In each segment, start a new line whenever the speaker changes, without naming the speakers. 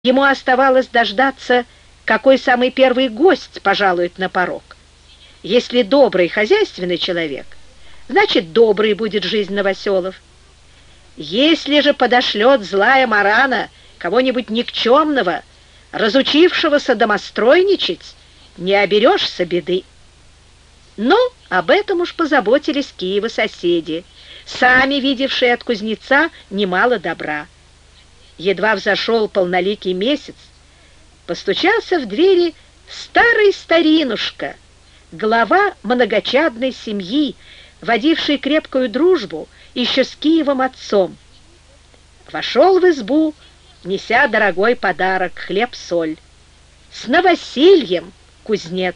Ему оставалось дождаться, какой самый первый гость пожалует на порог. Если добрый хозяйственный человек, значит, доброй будет жизнь новоселов. Если же подошлет злая марана кого-нибудь никчемного, разучившегося домостройничать, не оберешься беды. Но об этом уж позаботились Киева соседи, сами видевшие от кузнеца немало добра. Едва взошел полноликий месяц, постучался в двери старый старинушка, глава многочадной семьи, водивший крепкую дружбу еще с Киевом отцом. Вошел в избу, неся дорогой подарок — хлеб-соль. С новосельем, кузнец!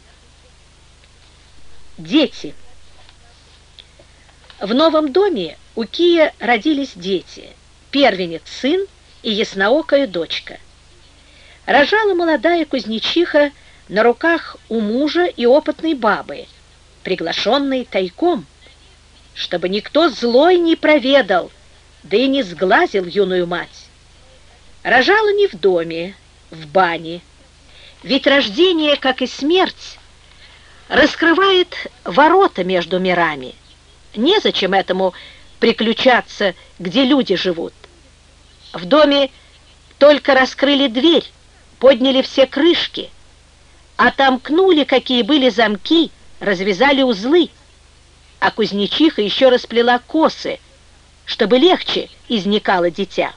Дети. В новом доме у Кия родились дети: первенец сын и ясноокая дочка. Рожала молодая кузнечиха на руках у мужа и опытной бабы, приглашенной тайком, чтобы никто злой не проведал, да и не сглазил юную мать. Рожала не в доме, в бане, ведь рождение, как и смерть, раскрывает ворота между мирами. Незачем этому приключаться, где люди живут. В доме только раскрыли дверь, подняли все крышки, отомкнули, какие были замки, развязали узлы, а кузнечиха еще расплела косы, чтобы легче изникало дитя.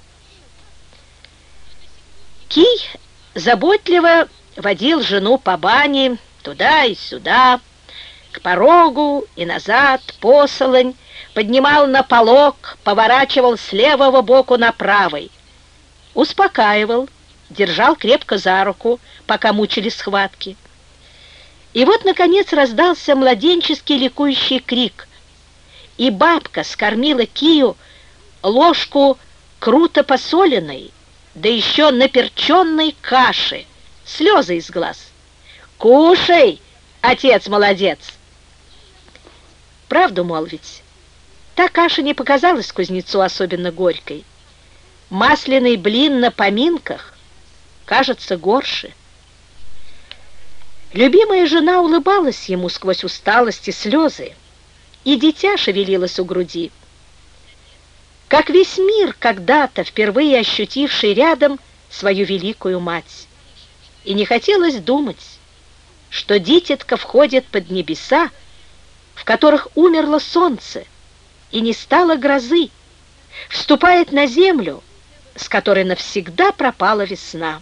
Кий заботливо водил жену по бане туда и сюда, к порогу и назад, посолонь, поднимал на полог, поворачивал с левого боку на правый, успокаивал, держал крепко за руку, пока мучили схватки. И вот, наконец, раздался младенческий ликующий крик, и бабка скормила Кию ложку круто посоленной, да еще наперченной каши, слезы из глаз. «Кушай, отец молодец!» Правду молвить, та каша не показалась кузнецу особенно горькой. Масляный блин на поминках кажется горше. Любимая жена улыбалась ему сквозь усталость и слезы, и дитя шевелилось у груди. Как весь мир, когда-то впервые ощутивший рядом свою великую мать. И не хотелось думать, что дитятко входит под небеса, в которых умерло солнце и не стало грозы, вступает на землю, с которой навсегда пропала весна.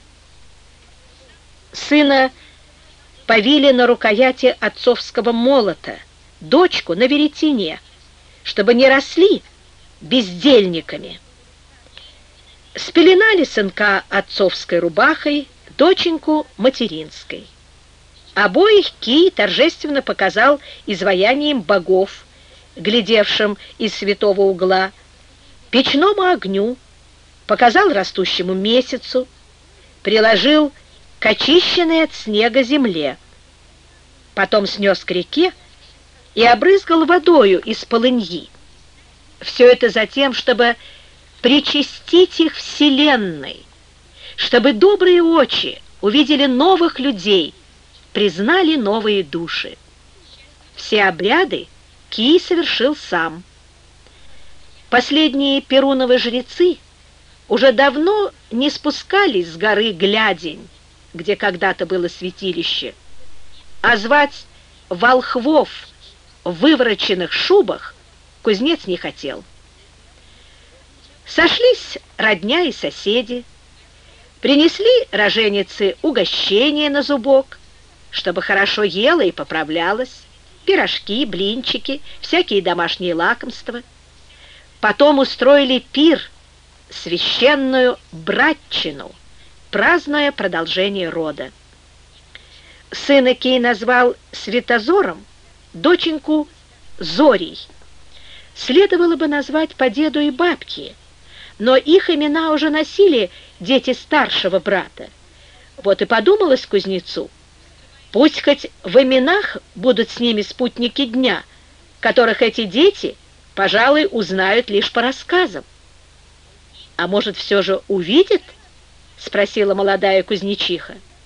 Сына повили на рукояти отцовского молота, дочку на веретене, чтобы не росли бездельниками. Спеленали сынка отцовской рубахой, доченьку материнской. Обоих Кий торжественно показал изваянием богов, глядевшим из святого угла, печному огню, показал растущему месяцу, приложил к очищенной от снега земле, потом снес к реке и обрызгал водою из полыньи. Все это затем, чтобы причастить их вселенной, чтобы добрые очи увидели новых людей, признали новые души. Все обряды Кий совершил сам. Последние перуновы жрецы уже давно не спускались с горы Глядень, где когда-то было святилище, а звать волхвов в вывороченных шубах кузнец не хотел. Сошлись родня и соседи, принесли роженице угощение на зубок, чтобы хорошо ела и поправлялась, пирожки, блинчики, всякие домашние лакомства. Потом устроили пир, священную братчину, празднуя продолжение рода. Сына Кий назвал Светозором, доченьку Зорей. Следовало бы назвать по деду и бабке, но их имена уже носили дети старшего брата. Вот и подумалось кузнецу, пусть хоть в именах будут с ними спутники дня, которых эти дети, пожалуй, узнают лишь по рассказам. А может, все же увидят — спросила молодая кузнечиха.